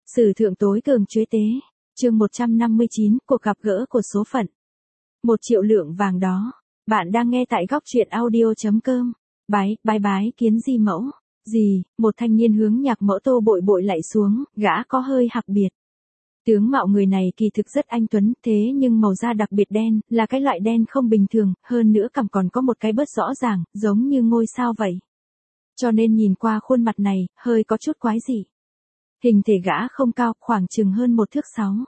Sử thượng tối cường chuế tế. Chương 159, cuộc gặp gỡ của số phận. 1 triệu lượng vàng đó. Bạn đang nghe tại góc truyện audio.com. Bái kiến di mẫu. Gì, một thanh niên hướng nhạc mẫu Tô Bội Bội lạy xuống, gã có hơi hặc biệt. Tướng mạo người này kỳ thực rất anh tuấn, thế nhưng màu da đặc biệt đen, là cái loại đen không bình thường, hơn nữa cằm còn có một cái bớt rõ ràng, giống như ngôi sao vậy. Cho nên nhìn qua khuôn mặt này, hơi có chút quái dị. Hình thể gã không cao, khoảng chừng hơn 1 thước 6.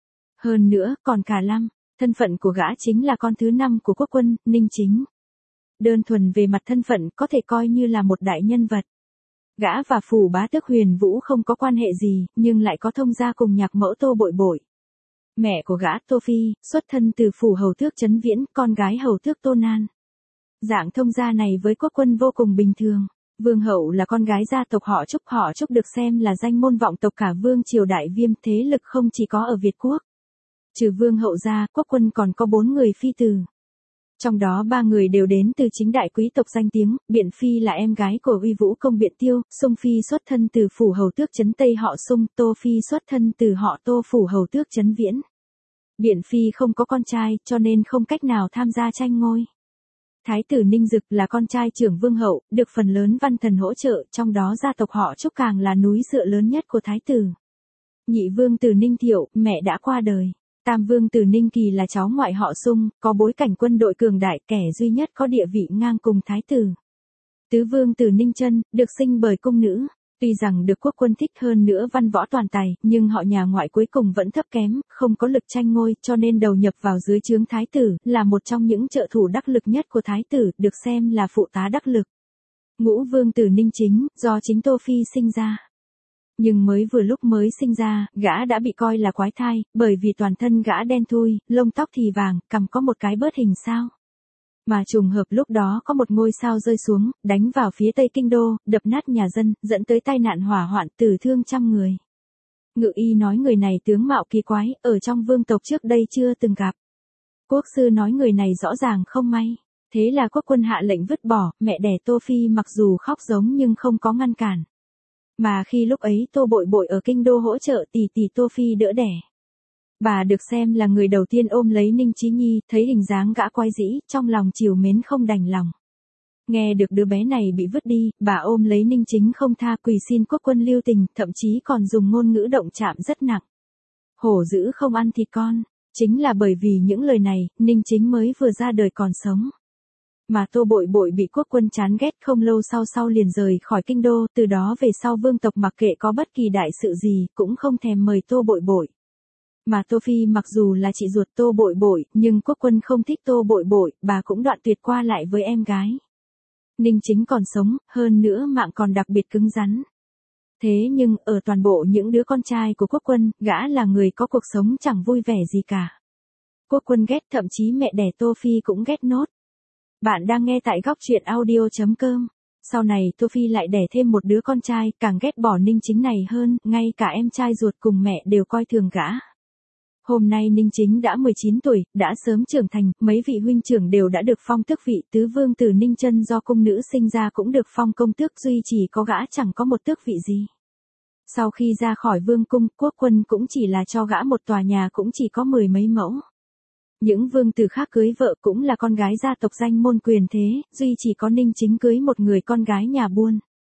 Hơn nữa, còn cả lăm, thân phận của gã chính là con thứ 5 của quốc quân, Ninh Chính. Đơn thuần về mặt thân phận có thể coi như là một đại nhân vật. Gã và phủ bá tước Huyền Vũ không có quan hệ gì, nhưng lại có thông gia cùng nhạc mẫu Tô Bội Bội. Mẹ của gã Tô Phi, xuất thân từ phủ hầu tước Trấn Viễn, con gái hầu tước Tô Nan. Dạng thông gia này với quốc quân vô cùng bình thường. Vương hậu là con gái gia tộc họ Trúc được xem là danh môn vọng tộc cả vương triều Đại Viêm, thế lực không chỉ có ở Việt quốc. Trừ vương hậu ra, quốc quân còn có 4 người phi tử. Trong đó 3 người đều đến từ chính đại quý tộc danh tiếng, Biện Phi là em gái của Uy Vũ công Biện Tiêu, Sung Phi xuất thân từ phủ hầu tước Trấn Tây họ Sung, Tô Phi xuất thân từ họ Tô phủ hầu tước Trấn Viễn. Biện Phi không có con trai, cho nên không cách nào tham gia tranh ngôi. Thái tử Ninh Dực là con trai trưởng vương hậu, được phần lớn văn thần hỗ trợ, trong đó gia tộc họ Trúc càng là núi dựa lớn nhất của thái tử. Nhị vương tử Ninh Thiệu, mẹ đã qua đời. Tam vương tử Ninh Kỳ là cháu ngoại họ Sung, có bối cảnh quân đội cường đại, kẻ duy nhất có địa vị ngang cùng thái tử. Tứ vương tử Ninh Chân, được sinh bởi cung nữ. Tuy rằng được quốc quân thích hơn nữa văn võ toàn tài, nhưng họ nhà ngoại cuối cùng vẫn thấp kém, không có lực tranh ngôi, cho nên đầu nhập vào dưới trướng thái tử, là một trong những trợ thủ đắc lực nhất của thái tử, được xem là phụ tá đắc lực. Ngũ vương tử Ninh Chính, do chính Tô Phi sinh ra. Nhưng vừa lúc mới sinh ra, gã đã bị coi là quái thai, bởi vì toàn thân gã đen thui, lông tóc thì vàng, cằm có một cái bớt hình sao. Mà trùng hợp lúc đó có một ngôi sao rơi xuống, đánh vào phía tây kinh đô, đập nát nhà dân, dẫn tới tai nạn hỏa hoạn, tử thương trăm người. Ngự y nói người này tướng mạo kỳ quái, ở trong vương tộc trước đây chưa từng gặp. Quốc sư nói người này rõ ràng không may. Thế là quốc quân hạ lệnh vứt bỏ, mẹ đẻ Tô Phi mặc dù khóc giống nhưng không có ngăn cản. Mà khi lúc ấy Tô Bội Bội ở kinh đô hỗ trợ tỷ Tô Phi đỡ đẻ. Bà được xem là người đầu tiên ôm lấy Ninh Chí Nhi, thấy hình dáng gã quái dĩ, trong lòng trìu mến không đành lòng. Nghe được đứa bé này bị vứt đi, bà ôm lấy Ninh Chính không tha, quỳ xin quốc quân lưu tình, thậm chí còn dùng ngôn ngữ động chạm rất nặng. Hổ dữ không ăn thịt con, chính là bởi vì những lời này, Ninh Chính mới vừa ra đời còn sống. Mà Tô Bội Bội bị quốc quân chán ghét, không lâu sau liền rời khỏi kinh đô, từ đó về sau vương tộc mặc kệ có bất kỳ đại sự gì, cũng không thèm mời Tô Bội Bội. Mà Tô Phi mặc dù là chị ruột Tô Bội Bội, nhưng quốc quân không thích Tô Bội Bội, bà cũng đoạn tuyệt qua lại với em gái. Ninh Chính còn sống, hơn nữa mạng còn đặc biệt cứng rắn. Thế nhưng, ở toàn bộ những đứa con trai của quốc quân, gã là người có cuộc sống chẳng vui vẻ gì cả. Quốc quân ghét, thậm chí mẹ đẻ Tô Phi cũng ghét nốt. Bạn đang nghe tại góc truyện audio.com. Sau này Tô Phi lại đẻ thêm một đứa con trai, càng ghét bỏ Ninh Chính này hơn, ngay cả em trai ruột cùng mẹ đều coi thường gã. Hôm nay Ninh Chính đã 19 tuổi, đã sớm trưởng thành, mấy vị huynh trưởng đều đã được phong tước vị, tứ vương tử Ninh Chân do cung nữ sinh ra cũng được phong công tước, duy chỉ có gã chẳng có một tước vị gì. Sau khi ra khỏi vương cung, quốc quân cũng chỉ là cho gã một tòa nhà cũng chỉ có 10 mấy mẫu. Những vương tử khác cưới vợ cũng là con gái gia tộc danh môn quyền thế, duy chỉ có Ninh Chính cưới một người con gái nhà buôn.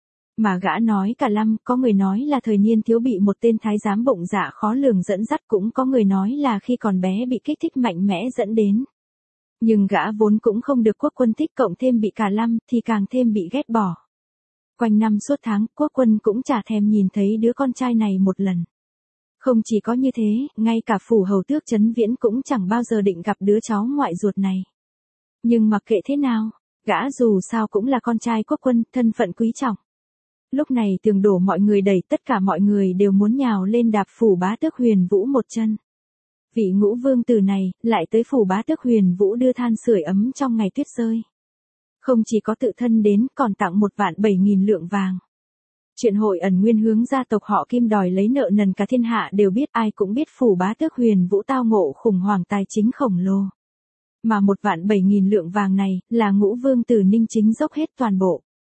Mà gã nói cả lăm, có người nói là thời niên thiếu bị một tên thái giám bụng dạ khó lường dẫn dắt, cũng có người nói là khi còn bé bị kích thích mạnh mẽ dẫn đến. Nhưng gã vốn cũng không được quốc quân thích, cộng thêm bị cả lăm thì càng thêm bị ghét bỏ. Quanh năm suốt tháng, quốc quân cũng chả thèm nhìn thấy đứa con trai này một lần. Không chỉ có như thế, ngay cả phủ hầu tước Trấn Viễn cũng chẳng bao giờ định gặp đứa cháu ngoại ruột này. Nhưng mặc kệ thế nào, gã dù sao cũng là con trai quốc quân, thân phận quý trọng. Lúc này tường đổ mọi người đẩy, tất cả mọi người đều muốn nhào lên đạp phủ bá tước Huyền Vũ một chân. Vị ngũ vương tử này, lại tới phủ bá tước Huyền Vũ đưa than sưởi ấm trong ngày tuyết rơi. Không chỉ có tự thân đến, còn tặng 1.700.000 lượng vàng. Chuyện hội ẩn nguyên hướng gia tộc họ Kim đòi lấy nợ nần cả thiên hạ đều biết, ai cũng biết phủ bá tước Huyền Vũ tao ngộ khủng hoảng tài chính khổng lồ. Mà 1.700.000 lượng vàng này, là ngũ vương tử Ninh Chính dốc hết toàn bộ.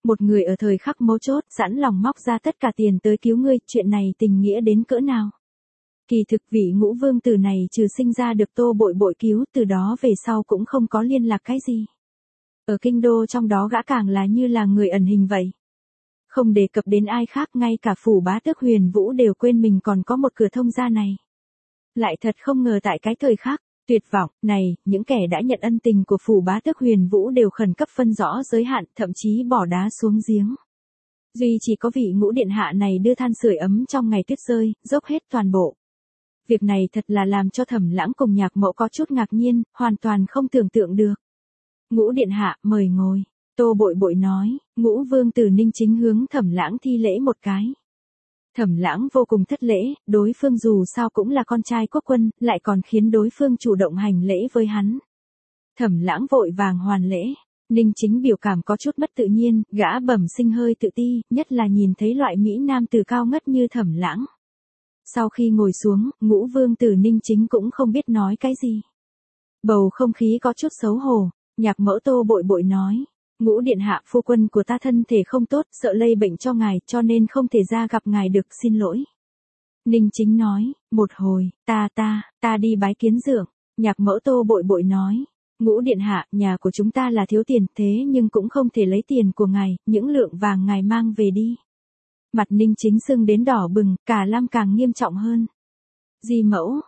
Một người ở thời khắc mấu chốt sẵn lòng móc ra tất cả tiền tới cứu ngươi, chuyện này tình nghĩa đến cỡ nào. Kỳ thực vị Ngũ Vương tử này trừ sinh ra được Tô Bội Bội cứu, từ đó về sau cũng không có liên lạc cái gì. Ở kinh đô trong đó gã càng là như là người ẩn hình vậy. Không đề cập đến ai khác, ngay cả phủ bá tước Huyền Vũ đều quên mình còn có một cửa thông gia này. Lại thật không ngờ tại cái thời khắc tuyệt vọng này, những kẻ đã nhận ân tình của phủ bá tước Huyền Vũ đều khẩn cấp phân rõ giới hạn, thậm chí bỏ đá xuống giếng. Duy chỉ có vị Ngũ điện hạ này đưa than sưởi ấm trong ngày tuyết rơi, dốc hết toàn bộ. Việc này thật là làm cho Thẩm Lãng cùng Nhạc Mẫu có chút ngạc nhiên, hoàn toàn không tưởng tượng được. Ngũ điện hạ, mời ngồi. Tô Bội Bội nói. Ngũ Vương tử Ninh Chính hướng Thẩm Lãng thi lễ một cái. Thẩm Lãng vô cùng thất lễ, đối phương dù sao cũng là con trai quốc quân, lại còn khiến đối phương chủ động hành lễ với hắn. Thẩm Lãng vội vàng hoàn lễ. Ninh Chính biểu cảm có chút mất tự nhiên, gã bẩm sinh hơi tự ti, nhất là nhìn thấy loại mỹ nam tử cao ngất như Thẩm Lãng. Sau khi ngồi xuống, Ngũ Vương tử Ninh Chính cũng không biết nói cái gì. Bầu không khí có chút xấu hổ. Nhạc Mẫu Tô Bội Bội nói. Ngũ điện hạ, phu quân của ta thân thể không tốt, sợ lây bệnh cho ngài, cho nên không thể ra gặp ngài được, xin lỗi. Ninh Chính nói. Một hồi, ta đi bái kiến dượng. Nhạc Mẫu Tô Bội Bội nói. Ngũ điện hạ, nhà của chúng ta là thiếu tiền, thế nhưng cũng không thể lấy tiền của ngài, những lượng vàng ngài mang về đi. Mặt Ninh Chính sưng đến đỏ bừng, cả Lam càng nghiêm trọng hơn. Di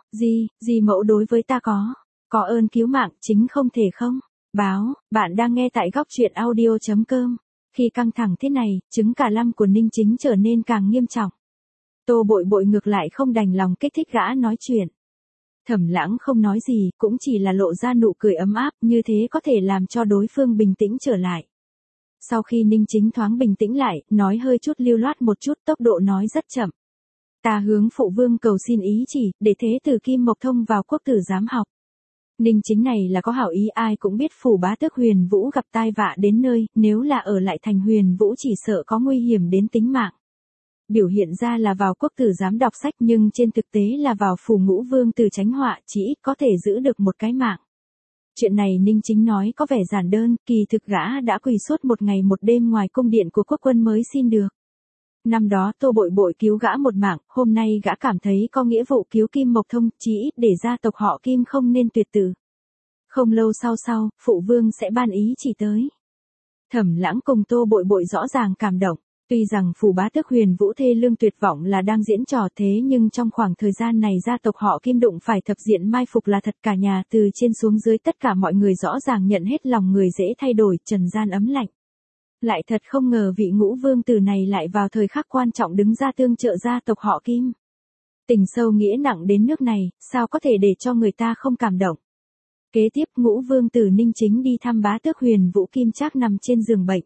mẫu đối với ta có ơn cứu mạng, chính không thể không. Báo, bạn đang nghe tại góc truyện audio.com. Khi căng thẳng thế này, chứng cả Lam của Ninh Chính trở nên càng nghiêm trọng. Tô Bội Bội ngược lại không đành lòng kích thích gã nói chuyện. Thẩm Lãng không nói gì, cũng chỉ là lộ ra nụ cười ấm áp, như thế có thể làm cho đối phương bình tĩnh trở lại. Sau khi Ninh Chính thoáng bình tĩnh lại, nói hơi chút lưu loát một chút, tốc độ nói rất chậm. Ta hướng phụ vương cầu xin ý chỉ, để thế tử Kim Mộc Thông vào quốc tử giám học. Ninh Chính này là có hảo ý, ai cũng biết phủ bá tước Huyền Vũ gặp tai vạ đến nơi, nếu là ở lại thành Huyền Vũ chỉ sợ có nguy hiểm đến tính mạng. Biểu hiện ra là vào quốc tử giám đọc sách, nhưng trên thực tế là vào phủ Ngũ Vương tử tránh họa, chỉ ít có thể giữ được một cái mạng. Chuyện này Ninh Chính nói có vẻ giản đơn, kỳ thực gã đã quỳ suốt một ngày một đêm ngoài cung điện của quốc quân mới xin được. Năm đó Tô Bội Bội cứu gã một mạng, hôm nay gã cảm thấy có nghĩa vụ cứu Kim Mộc Thông, chí ít để gia tộc họ Kim không nên tuyệt tử. Không lâu sau, phụ vương sẽ ban ý chỉ tới. Thẩm Lãng cùng Tô Bội Bội rõ ràng cảm động. Tuy rằng phủ bá tước Huyền Vũ thê lương tuyệt vọng là đang diễn trò, thế nhưng trong khoảng thời gian này gia tộc họ Kim đụng phải thập diện mai phục là thật, cả nhà từ trên xuống dưới tất cả mọi người rõ ràng nhận hết lòng người dễ thay đổi, trần gian ấm lạnh. Lại thật không ngờ vị Ngũ Vương tử này lại vào thời khắc quan trọng đứng ra tương trợ gia tộc họ Kim. Tình sâu nghĩa nặng đến nước này, sao có thể để cho người ta không cảm động. Kế tiếp Ngũ Vương tử Ninh Chính đi thăm bá tước Huyền Vũ Kim Trác nằm trên giường bệnh.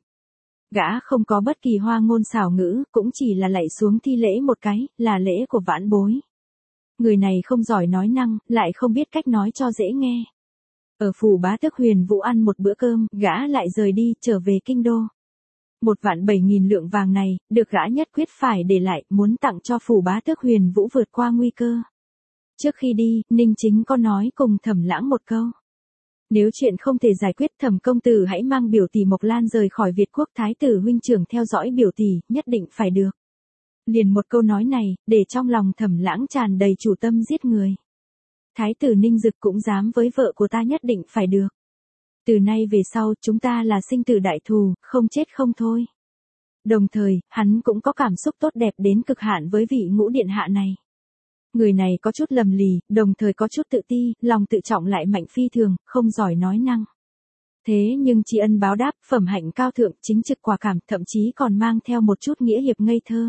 Gã không có bất kỳ hoa ngôn xảo ngữ, cũng chỉ là lạy xuống thi lễ một cái, là lễ của vãn bối. Người này không giỏi nói năng, lại không biết cách nói cho dễ nghe. Ở phủ bá tước Huyền Vũ ăn một bữa cơm, gã lại rời đi, trở về kinh đô. 1.700.000 lượng vàng này, được gã nhất quyết phải để lại, muốn tặng cho phủ bá tước Huyền Vũ vượt qua nguy cơ. Trước khi đi, Ninh Chính có nói cùng Thẩm Lãng một câu. Nếu chuyện không thể giải quyết, Thẩm công tử hãy mang biểu tỷ Mộc Lan rời khỏi Việt quốc, thái tử huynh trưởng theo dõi biểu tỷ, nhất định phải được. Liền một câu nói này, để trong lòng Thẩm Lãng tràn đầy chủ tâm giết người. Thái tử Ninh Dực cũng dám với vợ của ta, nhất định phải được. Từ nay về sau, chúng ta là sinh tử đại thù, không chết không thôi. Đồng thời, hắn cũng có cảm xúc tốt đẹp đến cực hạn với vị Ngũ điện hạ này. Người này có chút lầm lì, đồng thời có chút tự ti, lòng tự trọng lại mạnh phi thường, không giỏi nói năng. Thế nhưng tri ân báo đáp, phẩm hạnh cao thượng, chính trực quả cảm, thậm chí còn mang theo một chút nghĩa hiệp ngây thơ.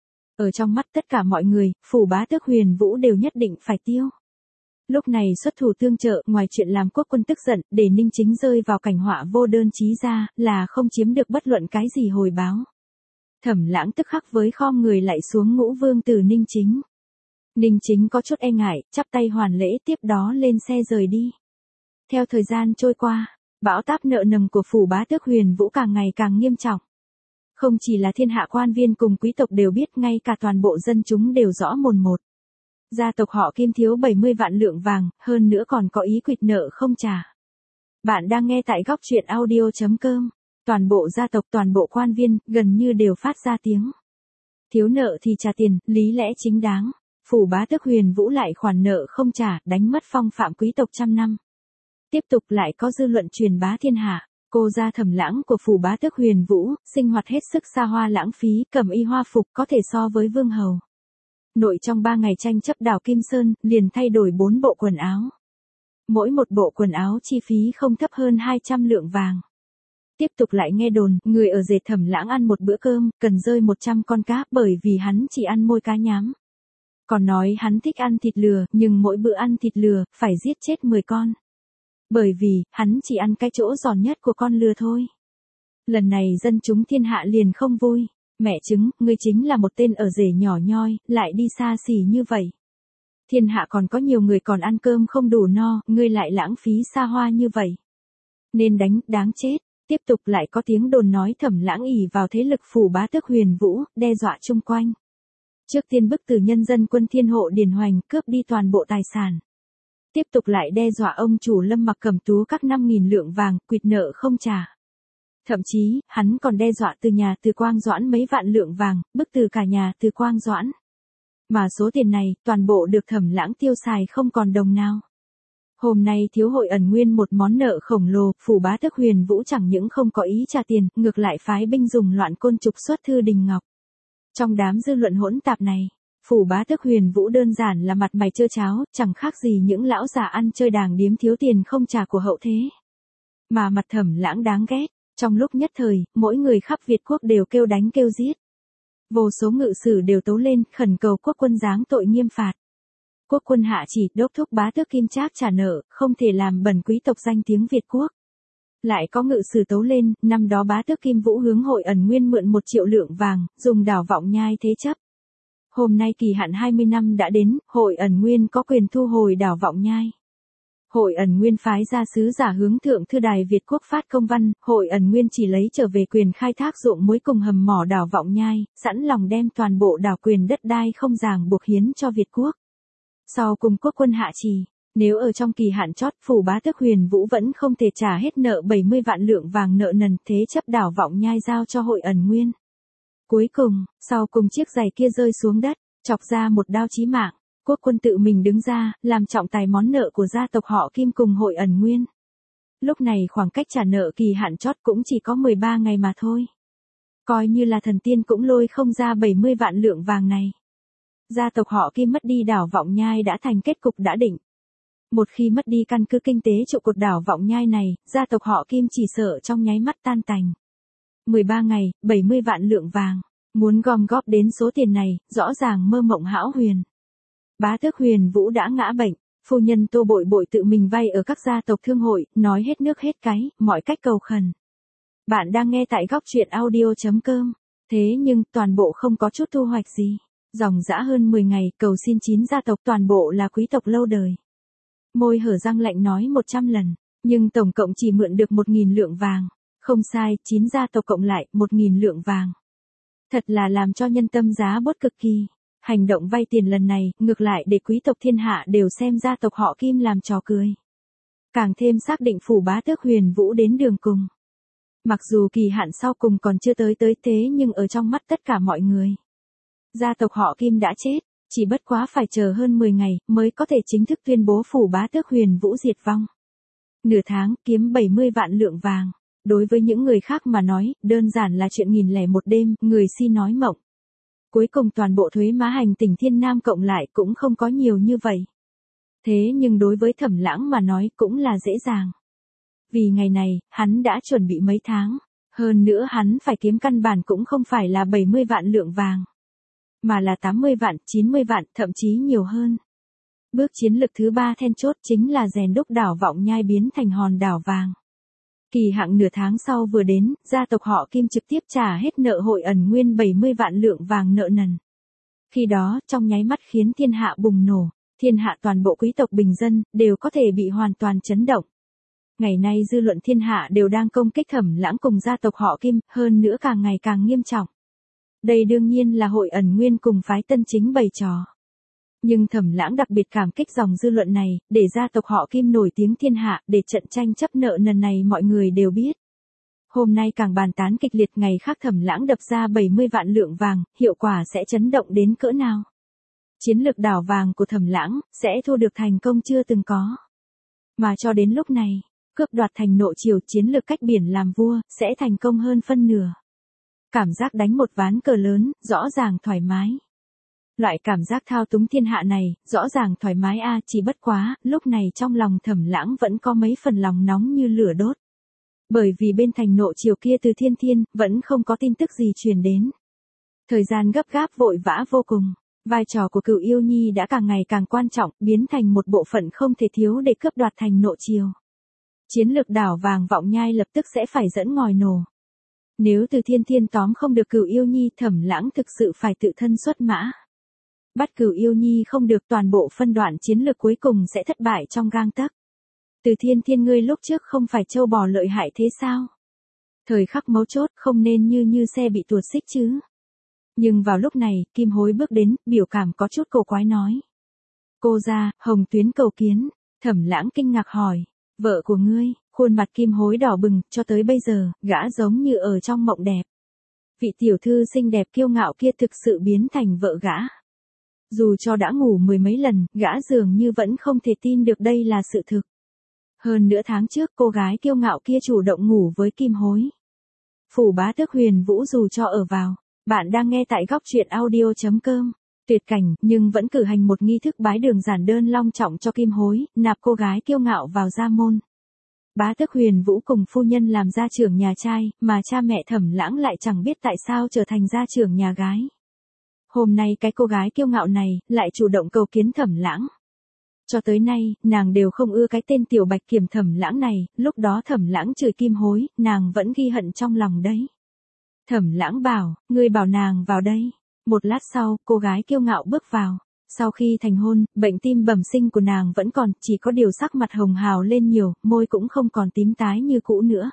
Ở trong mắt tất cả mọi người, phủ bá tước Huyền Vũ đều nhất định phải tiêu. Lúc này xuất thủ tương trợ, ngoài chuyện làm quốc quân tức giận, để Ninh Chính rơi vào cảnh họa vô đơn chí ra, là không chiếm được bất luận cái gì hồi báo. Thẩm Lãng tức khắc với khom người lại xuống Ngũ Vương tử Ninh Chính. Ninh Chính có chút e ngại, chắp tay hoàn lễ, tiếp đó lên xe rời đi. Theo thời gian trôi qua, bão táp nợ nần của phủ bá tước Huyền Vũ càng ngày càng nghiêm trọng. Không chỉ là thiên hạ quan viên cùng quý tộc đều biết, ngay cả toàn bộ dân chúng đều rõ mồn một. Gia tộc họ Kim thiếu 70 vạn lượng vàng, hơn nữa còn có ý quỵt nợ không trả. Bạn đang nghe tại góc truyện audio.com. Toàn bộ gia tộc, toàn bộ quan viên, gần như đều phát ra tiếng. Thiếu nợ thì trả tiền, lý lẽ chính đáng. Phủ bá tước Huyền Vũ lại khoản nợ không trả, đánh mất phong phạm quý tộc trăm năm. Tiếp tục lại có dư luận truyền bá thiên hạ. Cô gia Thẩm Lãng của phủ bá tước Huyền Vũ, sinh hoạt hết sức xa hoa lãng phí, cẩm y hoa phục có thể so với vương hầu. Nội trong 3 ngày tranh chấp đảo Kim Sơn, liền thay đổi 4 bộ quần áo. Mỗi một bộ quần áo chi phí không thấp hơn 200 lượng vàng. Tiếp tục lại nghe đồn, người ở dệt Thẩm Lãng ăn một bữa cơm, cần rơi 100 con cá bởi vì hắn chỉ ăn môi cá nhám. Còn nói hắn thích ăn thịt lừa, nhưng mỗi bữa ăn thịt lừa, phải giết chết 10 con. Bởi vì, hắn chỉ ăn cái chỗ giòn nhất của con lừa thôi. Lần này dân chúng thiên hạ liền không vui. Mẹ chứng, ngươi chính là một tên ở rể nhỏ nhoi, lại đi xa xỉ như vậy. Thiên hạ còn có nhiều người còn ăn cơm không đủ no, ngươi lại lãng phí xa hoa như vậy. Nên đánh, đáng chết. Tiếp tục lại có tiếng đồn nói Thẩm Lãng ỷ vào thế lực phủ bá tước Huyền Vũ, đe dọa chung quanh. Trước tiên bức tử nhân dân quân thiên hộ Điền Hoành cướp đi toàn bộ tài sản. Tiếp tục lại đe dọa ông chủ Lâm Mặc Cẩm Tú các 5.000 lượng vàng, quỵt nợ không trả. Thậm chí, hắn còn đe dọa từ nhà Từ Quang Doãn mấy vạn lượng vàng, bức từ cả nhà Từ Quang Doãn. Mà số tiền này, toàn bộ được Thẩm Lãng tiêu xài không còn đồng nào. Hôm nay thiếu Hội Ẩn Nguyên một món nợ khổng lồ, phủ bá tước Huyền Vũ chẳng những không có ý trả tiền, ngược lại phái binh dùng loạn côn trục xuất Thư Đình Ngọc. Trong đám dư luận hỗn tạp này, phủ bá tước Huyền Vũ đơn giản là mặt mày trơ tráo, chẳng khác gì những lão già ăn chơi đàng điếm thiếu tiền không trả của hậu thế. Mà mặt Thẩm Lãng đáng ghét, trong lúc nhất thời, mỗi người khắp Việt quốc đều kêu đánh kêu giết. Vô số ngự sử đều tấu lên, khẩn cầu quốc quân giáng tội nghiêm phạt. Quốc quân hạ chỉ, đốc thúc bá tước Kim Trác trả nợ, không thể làm bẩn quý tộc danh tiếng Việt quốc. Lại có ngự sử tấu lên, năm đó bá tước Kim Vũ hướng Hội Ẩn Nguyên mượn 1 triệu lượng vàng, dùng đảo Vọng Nhai thế chấp. Hôm nay kỳ hạn 20 năm đã đến, Hội Ẩn Nguyên có quyền thu hồi đảo Vọng Nhai. Hội Ẩn Nguyên phái ra sứ giả hướng Thượng Thư Đài Việt quốc phát công văn, Hội Ẩn Nguyên chỉ lấy trở về quyền khai thác ruộng muối cùng hầm mỏ đảo Vọng Nhai, sẵn lòng đem toàn bộ đảo quyền đất đai không ràng buộc hiến cho Việt quốc. Sau cùng quốc quân hạ trì, nếu ở trong kỳ hạn chót phủ bá tước Huyền Vũ vẫn không thể trả hết nợ 70 vạn lượng vàng nợ nần, thế chấp đảo Vọng Nhai giao cho Hội Ẩn Nguyên. Cuối cùng, sau cùng chiếc giày kia rơi xuống đất, chọc ra một đao chí mạng, quốc quân tự mình đứng ra, làm trọng tài món nợ của gia tộc họ Kim cùng Hội Ẩn Nguyên. Lúc này khoảng cách trả nợ kỳ hạn chót cũng chỉ có 13 ngày mà thôi. Coi như là thần tiên cũng lôi không ra 70 vạn lượng vàng này. Gia tộc họ Kim mất đi đảo Vọng Nhai đã thành kết cục đã định. Một khi mất đi căn cứ kinh tế trụ cột đảo Vọng Nhai này, gia tộc họ Kim chỉ sợ trong nháy mắt tan tành. 13 ngày, 70 vạn lượng vàng. Muốn gom góp đến số tiền này, rõ ràng mơ mộng hão huyền. Bá tước Huyền Vũ đã ngã bệnh, phu nhân Tô Bội Bội tự mình vay ở các gia tộc thương hội, nói hết nước hết cái, mọi cách cầu khẩn. Bạn đang nghe tại góc truyện audio.com. Thế nhưng, toàn bộ không có chút thu hoạch gì. Dòng dã hơn 10 ngày, cầu xin 9 gia tộc toàn bộ là quý tộc lâu đời. Môi hở răng lạnh nói 100 lần, nhưng tổng cộng chỉ mượn được 1.000 lượng vàng. Không sai, 9 gia tộc cộng lại, 1.000 lượng vàng. Thật là làm cho nhân tâm giá bốt cực kỳ. Hành động vay tiền lần này, ngược lại để quý tộc thiên hạ đều xem gia tộc họ Kim làm trò cười. Càng thêm xác định phủ bá tước Huyền Vũ đến đường cùng. Mặc dù kỳ hạn sau cùng còn chưa tới thế nhưng ở trong mắt tất cả mọi người, gia tộc họ Kim đã chết, chỉ bất quá phải chờ hơn 10 ngày mới có thể chính thức tuyên bố phủ bá tước Huyền Vũ diệt vong. Nửa tháng kiếm 70 vạn lượng vàng. Đối với những người khác mà nói, đơn giản là chuyện 1001 đêm, người si nói mộng. Cuối cùng toàn bộ thuế má hành tỉnh Thiên Nam cộng lại cũng không có nhiều như vậy. Thế nhưng đối với Thẩm Lãng mà nói cũng là dễ dàng. Vì ngày này, hắn đã chuẩn bị mấy tháng. Hơn nữa hắn phải kiếm căn bản cũng không phải là 70 vạn lượng vàng. Mà là 80 vạn, 90 vạn, thậm chí nhiều hơn. Bước chiến lược thứ 3 then chốt chính là rèn đúc đảo Vọng Nhai biến thành hòn đảo vàng. Kỳ hạn nửa tháng sau vừa đến, gia tộc họ Kim trực tiếp trả hết nợ Hội Ẩn Nguyên 70 vạn lượng vàng nợ nần. Khi đó, trong nháy mắt khiến thiên hạ bùng nổ, thiên hạ toàn bộ quý tộc bình dân, đều có thể bị hoàn toàn chấn động. Ngày nay dư luận thiên hạ đều đang công kích Thẩm Lãng cùng gia tộc họ Kim, hơn nữa càng ngày càng nghiêm trọng. Đây đương nhiên là Hội Ẩn Nguyên cùng phái Tân Chính bày trò. Nhưng Thẩm Lãng đặc biệt cảm kích dòng dư luận này, để gia tộc họ Kim nổi tiếng thiên hạ, để trận tranh chấp nợ nần này mọi người đều biết. Hôm nay càng bàn tán kịch liệt, ngày khác Thẩm Lãng đập ra 70 vạn lượng vàng, hiệu quả sẽ chấn động đến cỡ nào? Chiến lược đảo vàng của Thẩm Lãng sẽ thu được thành công chưa từng có. Mà cho đến lúc này, cướp đoạt thành Nộ Triều, chiến lược cách biển làm vua sẽ thành công hơn phân nửa. Cảm giác đánh một ván cờ lớn, rõ ràng thoải mái. Loại cảm giác thao túng thiên hạ này, rõ ràng thoải mái chỉ bất quá, lúc này trong lòng Thẩm Lãng vẫn có mấy phần lòng nóng như lửa đốt. Bởi vì bên thành Nộ Triều kia Từ Thiên Thiên, vẫn không có tin tức gì truyền đến. Thời gian gấp gáp vội vã vô cùng, vai trò của Cửu Yêu Nhi đã càng ngày càng quan trọng, biến thành một bộ phận không thể thiếu để cướp đoạt thành Nộ Triều. Chiến lược đảo vàng Vọng Nhai lập tức sẽ phải dẫn ngòi nổ. Nếu Từ Thiên Thiên tóm không được Cửu Yêu Nhi, Thẩm Lãng thực sự phải tự thân xuất mã. Bắt Cửu Yêu Nhi không được, toàn bộ phân đoạn chiến lược cuối cùng sẽ thất bại trong gang tấc. Từ Thiên Thiên, ngươi lúc trước không phải trâu bò lợi hại thế sao? Thời khắc mấu chốt không nên như xe bị tuột xích chứ. Nhưng vào lúc này, Kim Hối bước đến, biểu cảm có chút cổ quái nói. Cô ra, Hồng Tuyến cầu kiến. Thẩm Lãng kinh ngạc hỏi. Vợ của ngươi? Khuôn mặt Kim Hối đỏ bừng, cho tới bây giờ, gã giống như ở trong mộng đẹp. Vị tiểu thư xinh đẹp kiêu ngạo kia thực sự biến thành vợ gã. Dù cho đã ngủ mười mấy lần, gã dường như vẫn không thể tin được đây là sự thực. Hơn nửa tháng trước, cô gái kiêu ngạo kia chủ động ngủ với Kim Hối. Phủ Bá Tước Huyền Vũ dù cho ở vào. Bạn đang nghe tại góc truyện audio.com. Tuyệt cảnh, nhưng vẫn cử hành một nghi thức bái đường giản đơn long trọng cho Kim Hối, nạp cô gái kiêu ngạo vào gia môn. Bá Tước Huyền Vũ cùng phu nhân làm gia trưởng nhà trai, mà cha mẹ Thẩm Lãng lại chẳng biết tại sao trở thành gia trưởng nhà gái. Hôm nay cái cô gái kiêu ngạo này, lại chủ động cầu kiến Thẩm Lãng. Cho tới nay, nàng đều không ưa cái tên tiểu bạch kiểm Thẩm Lãng này, lúc đó Thẩm Lãng chửi Kim Hối, nàng vẫn ghi hận trong lòng đấy. Thẩm Lãng bảo, ngươi bảo nàng vào đây. Một lát sau, cô gái kiêu ngạo bước vào. Sau khi thành hôn, bệnh tim bẩm sinh của nàng vẫn còn, chỉ có điều sắc mặt hồng hào lên nhiều, môi cũng không còn tím tái như cũ nữa.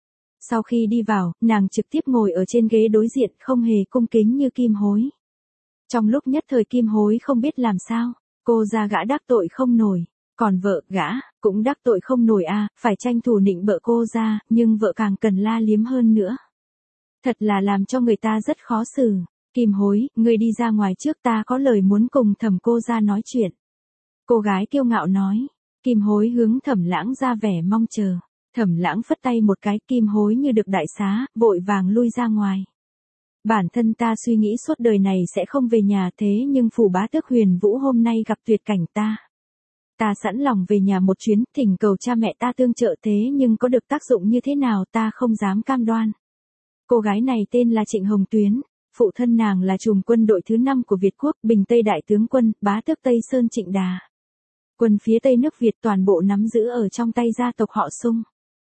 Sau khi đi vào, nàng trực tiếp ngồi ở trên ghế đối diện, không hề cung kính như Kim Hối. Trong lúc nhất thời Kim Hối không biết làm sao, cô ra gã đắc tội không nổi, còn vợ gã cũng đắc tội không nổi phải tranh thủ nịnh bợ cô ra, nhưng vợ càng cần la liếm hơn nữa. Thật là làm cho người ta rất khó xử. Kim Hối, ngươi đi ra ngoài trước, ta có lời muốn cùng Thẩm cô ra nói chuyện. Cô gái kiêu ngạo nói. Kim Hối hướng Thẩm Lãng ra vẻ mong chờ. Thẩm Lãng phất tay một cái, Kim Hối như được đại xá, vội vàng lui ra ngoài. Bản thân ta suy nghĩ suốt đời này sẽ không về nhà, thế nhưng Phủ Bá Tước Huyền Vũ hôm nay gặp tuyệt cảnh ta. Ta sẵn lòng về nhà một chuyến, thỉnh cầu cha mẹ ta tương trợ, thế nhưng có được tác dụng như thế nào ta không dám cam đoan. Cô gái này tên là Trịnh Hồng Tuyến, phụ thân nàng là trùm quân đội thứ 5 của Việt Quốc, Bình Tây Đại tướng quân, Bá Tước Tây Sơn Trịnh Đà. Quân phía Tây nước Việt toàn bộ nắm giữ ở trong tay gia tộc họ Sung.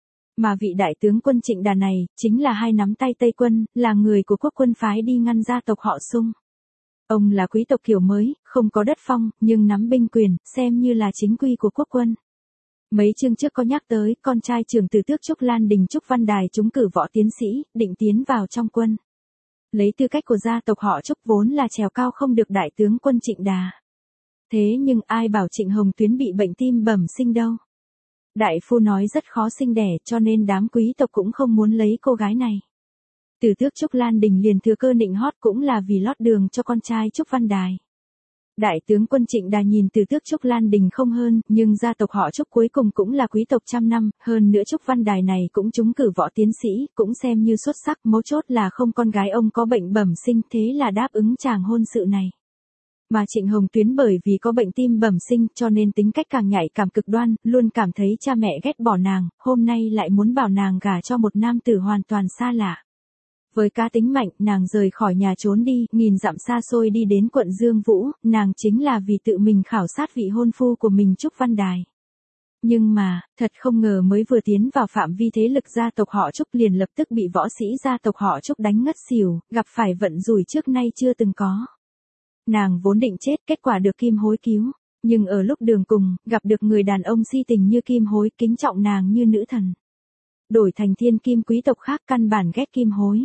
Mà vị đại tướng quân Trịnh Đà này, chính là hai nắm tay Tây quân, là người của quốc quân phái đi ngăn gia tộc họ Sung. Ông là quý tộc kiểu mới, không có đất phong, nhưng nắm binh quyền, xem như là chính quy của quốc quân. Mấy chương trước có nhắc tới, con trai trưởng từ tước Trúc Lan Đình Trúc Văn Đài trúng cử võ tiến sĩ, định tiến vào trong quân. Lấy tư cách của gia tộc họ Trúc vốn là trèo cao không được đại tướng quân Trịnh Đà. Thế nhưng ai bảo Trịnh Hồng Tuyến bị bệnh tim bẩm sinh đâu. Đại phu nói rất khó sinh đẻ, cho nên đám quý tộc cũng không muốn lấy cô gái này. Từ tước Trúc Lan Đình liền thừa cơ nịnh hót, cũng là vì lót đường cho con trai Trúc Văn Đài. Đại tướng quân Trịnh Đà nhìn từ tước Trúc Lan Đình không hơn, nhưng gia tộc họ Trúc cuối cùng cũng là quý tộc trăm năm, hơn nữa Trúc Văn Đài này cũng trúng cử võ tiến sĩ, cũng xem như xuất sắc, mấu chốt là không con gái ông có bệnh bẩm sinh, thế là đáp ứng chàng hôn sự này. Mà Trịnh Hồng Tuyến bởi vì có bệnh tim bẩm sinh cho nên tính cách càng nhạy cảm cực đoan, luôn cảm thấy cha mẹ ghét bỏ nàng, hôm nay lại muốn bảo nàng gả cho một nam tử hoàn toàn xa lạ. Với cá tính mạnh, nàng rời khỏi nhà trốn đi, nghìn dặm xa xôi đi đến quận Dương Vũ, nàng chính là vì tự mình khảo sát vị hôn phu của mình Trúc Văn Đài. Nhưng mà, thật không ngờ mới vừa tiến vào phạm vi thế lực gia tộc họ Trúc liền lập tức bị võ sĩ gia tộc họ Trúc đánh ngất xỉu, gặp phải vận rủi trước nay chưa từng có. Nàng vốn định chết, kết quả được Kim Hối cứu, nhưng ở lúc đường cùng, gặp được người đàn ông si tình như Kim Hối, kính trọng nàng như nữ thần. Đổi thành thiên kim quý tộc khác căn bản ghét Kim Hối.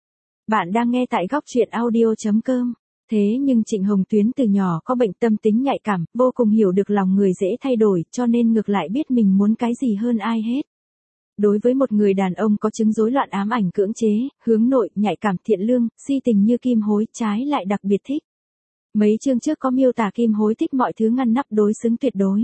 Bạn đang nghe tại góc truyện audio.com. Thế nhưng Trịnh Hồng Tuyến từ nhỏ có bệnh tâm tính nhạy cảm, vô cùng hiểu được lòng người dễ thay đổi, cho nên ngược lại biết mình muốn cái gì hơn ai hết. Đối với một người đàn ông có chứng rối loạn ám ảnh cưỡng chế, hướng nội, nhạy cảm, thiện lương, si tình như Kim Hối, trái lại đặc biệt thích. Mấy chương trước có miêu tả Kim Hối thích mọi thứ ngăn nắp đối xứng tuyệt đối.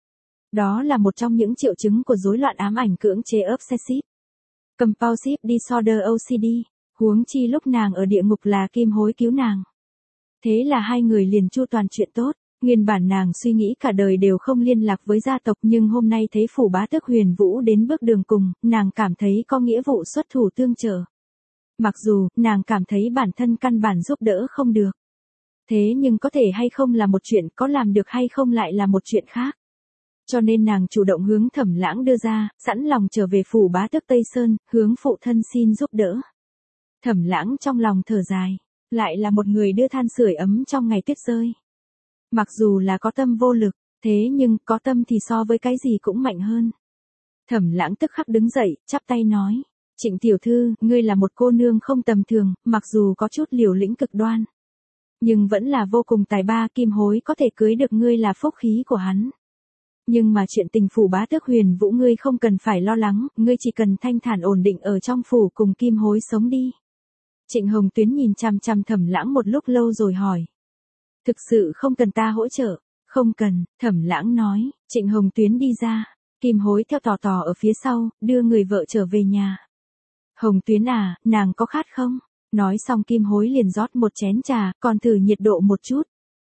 Đó là một trong những triệu chứng của rối loạn ám ảnh cưỡng chế obsessive compulsive disorder OCD, huống chi lúc nàng ở địa ngục là Kim Hối cứu nàng. Thế là hai người liền chu toàn chuyện tốt. Nguyên bản nàng suy nghĩ cả đời đều không liên lạc với gia tộc, nhưng hôm nay thấy phủ bá tước Huyền Vũ đến bước đường cùng, nàng cảm thấy có nghĩa vụ xuất thủ tương trợ. Mặc dù, nàng cảm thấy bản thân căn bản giúp đỡ không được. Thế nhưng có thể hay không là một chuyện, có làm được hay không lại là một chuyện khác. Cho nên nàng chủ động hướng Thẩm Lãng đưa ra, sẵn lòng trở về phủ bá tước Tây Sơn, hướng phụ thân xin giúp đỡ. Thẩm Lãng trong lòng thở dài, lại là một người đưa than sưởi ấm trong ngày tuyết rơi. Mặc dù là có tâm vô lực, thế nhưng có tâm thì so với cái gì cũng mạnh hơn. Thẩm Lãng tức khắc đứng dậy, chắp tay nói, Trịnh tiểu thư, ngươi là một cô nương không tầm thường, mặc dù có chút liều lĩnh cực đoan. Nhưng vẫn là vô cùng tài ba, Kim Hối có thể cưới được ngươi là phúc khí của hắn. Nhưng mà chuyện tình phủ bá tước Huyền Vũ ngươi không cần phải lo lắng, ngươi chỉ cần thanh thản ổn định ở trong phủ cùng Kim Hối sống đi. Trịnh Hồng Tuyến nhìn chằm chằm Thẩm Lãng một lúc lâu rồi hỏi. Thực sự không cần ta hỗ trợ, không cần, Thẩm Lãng nói. Trịnh Hồng Tuyến đi ra, Kim Hối theo tò tò ở phía sau, đưa người vợ trở về nhà. Hồng Tuyến à, nàng có khát không? Nói xong Kim Hối liền rót một chén trà, còn thử nhiệt độ một chút.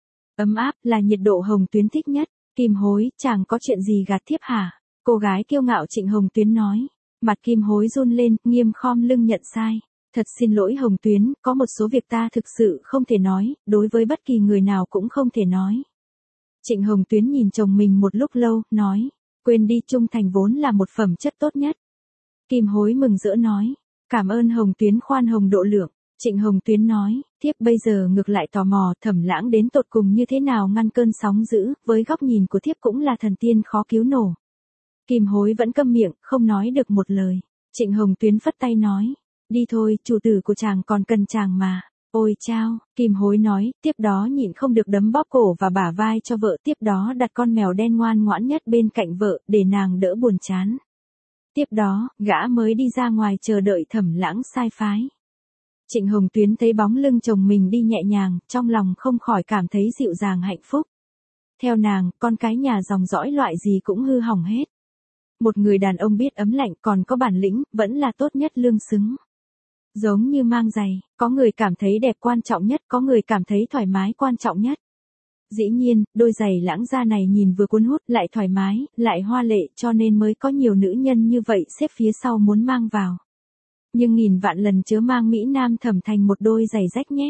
Ấm áp là nhiệt độ Hồng Tuyến thích nhất. Kim Hối, chàng có chuyện gì gạt thiếp hả? Cô gái kiêu ngạo Trịnh Hồng Tuyến nói. Mặt Kim Hối run lên, nghiêm khom lưng nhận sai. Thật xin lỗi Hồng Tuyến, có một số việc ta thực sự không thể nói, đối với bất kỳ người nào cũng không thể nói. Trịnh Hồng Tuyến nhìn chồng mình một lúc lâu, nói, quên đi, trung thành vốn là một phẩm chất tốt nhất. Kim Hối mừng rỡ nói, cảm ơn Hồng Tuyến khoan hồng độ lượng. Trịnh Hồng Tuyến nói, thiếp bây giờ ngược lại tò mò Thẩm Lãng đến tột cùng như thế nào ngăn cơn sóng dữ, với góc nhìn của thiếp cũng là thần tiên khó cứu nổ. Kim Hối vẫn câm miệng, không nói được một lời. Trịnh Hồng Tuyến phất tay nói, đi thôi, chủ tử của chàng còn cần chàng mà. Ôi chao, Kim Hối nói, tiếp đó nhịn không được đấm bóp cổ và bả vai cho vợ, tiếp đó đặt con mèo đen ngoan ngoãn nhất bên cạnh vợ, để nàng đỡ buồn chán. Tiếp đó, gã mới đi ra ngoài chờ đợi Thẩm Lãng sai phái. Trịnh Hồng Tuyến thấy bóng lưng chồng mình đi nhẹ nhàng, trong lòng không khỏi cảm thấy dịu dàng hạnh phúc. Theo nàng, con cái nhà dòng dõi loại gì cũng hư hỏng hết. Một người đàn ông biết ấm lạnh còn có bản lĩnh, vẫn là tốt nhất lương xứng. Giống như mang giày, có người cảm thấy đẹp quan trọng nhất, có người cảm thấy thoải mái quan trọng nhất. Dĩ nhiên, đôi giày Lãng gia này nhìn vừa cuốn hút, lại thoải mái, lại hoa lệ, cho nên mới có nhiều nữ nhân như vậy xếp phía sau muốn mang vào. Nhưng nghìn vạn lần chớ mang Mỹ Nam Thẩm thành một đôi giày rách nhé.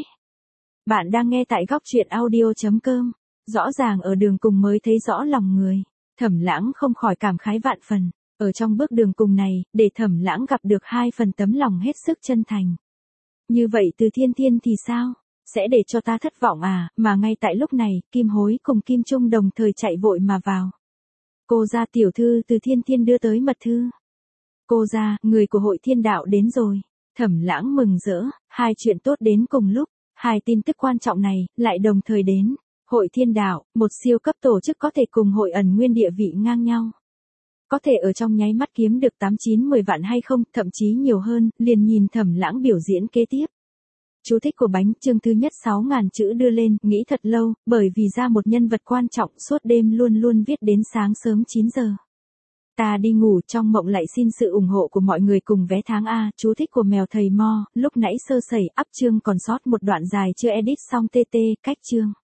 Bạn đang nghe tại góc truyện audio.com. Rõ ràng ở đường cùng mới thấy rõ lòng người. Thẩm Lãng không khỏi cảm khái vạn phần. Ở trong bước đường cùng này, để Thẩm Lãng gặp được hai phần tấm lòng hết sức chân thành. Như vậy Từ Thiên Thiên thì sao? Sẽ để cho ta thất vọng à? Mà ngay tại lúc này, Kim Hối cùng Kim Trung đồng thời chạy vội mà vào. Cô gia tiểu thư, Từ Thiên Thiên đưa tới mật thư. Cô gia, người của hội thiên đạo đến rồi. Thẩm Lãng mừng rỡ, hai chuyện tốt đến cùng lúc, hai tin tức quan trọng này, lại đồng thời đến. Hội thiên đạo, một siêu cấp tổ chức có thể cùng hội ẩn nguyên địa vị ngang nhau. Có thể ở trong nháy mắt kiếm được 8-9-10 vạn hay không, thậm chí nhiều hơn, liền nhìn Thẩm Lãng biểu diễn kế tiếp. Chú thích của bánh, chương thứ nhất 6.000 chữ đưa lên, nghĩ thật lâu, bởi vì ra một nhân vật quan trọng suốt đêm luôn luôn viết đến sáng sớm 9 giờ. Ta đi ngủ trong mộng lại xin sự ủng hộ của mọi người cùng vé tháng A, chú thích của mèo thầy Mo, lúc nãy sơ sẩy up chương còn sót một đoạn dài chưa edit xong TT, cách chương.